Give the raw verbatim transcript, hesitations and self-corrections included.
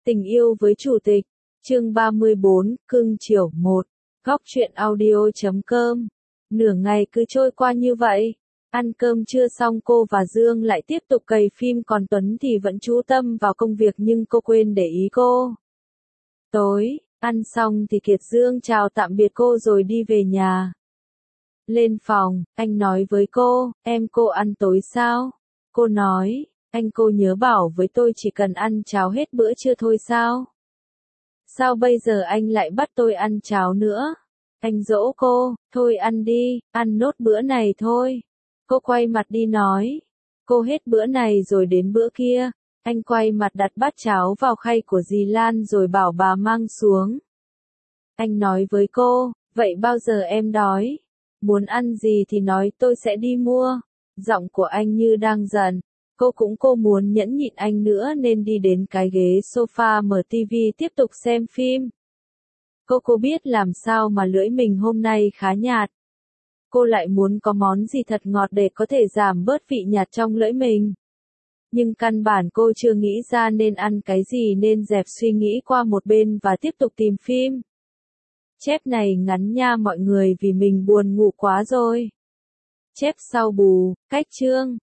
Tình yêu với chủ tịch, chương ba mươi bốn, cưng chiều một, góc truyện audio chấm com. Nửa ngày cứ trôi qua như vậy. Ăn cơm trưa xong cô và Dương lại tiếp tục cày phim, còn Tuấn thì vẫn chú tâm vào công việc nhưng cô quên để ý cô. Tối, ăn xong thì Kiệt Dương chào tạm biệt cô rồi đi về nhà. Lên phòng, anh nói với cô, em cô ăn tối sao? Cô nói, anh cô nhớ bảo với tôi chỉ cần ăn cháo hết bữa trưa thôi sao? Sao bây giờ anh lại bắt tôi ăn cháo nữa? Anh dỗ cô, thôi ăn đi, ăn nốt bữa này thôi. Cô quay mặt đi nói, cô hết bữa này rồi đến bữa kia. Anh quay mặt đặt bát cháo vào khay của dì Lan rồi bảo bà mang xuống. Anh nói với cô, vậy bao giờ em đói? Muốn ăn gì thì nói tôi sẽ đi mua. Giọng của anh như đang giận. Cô cũng cô muốn nhẫn nhịn anh nữa nên đi đến cái ghế sofa mở tivi tiếp tục xem phim. Cô cô biết làm sao mà lưỡi mình hôm nay khá nhạt. Cô lại muốn có món gì thật ngọt để có thể giảm bớt vị nhạt trong lưỡi mình. Nhưng căn bản cô chưa nghĩ ra nên ăn cái gì nên dẹp suy nghĩ qua một bên và tiếp tục tìm phim. Chép này ngắn nha mọi người vì mình buồn ngủ quá rồi. Chép sau bù, cách chương.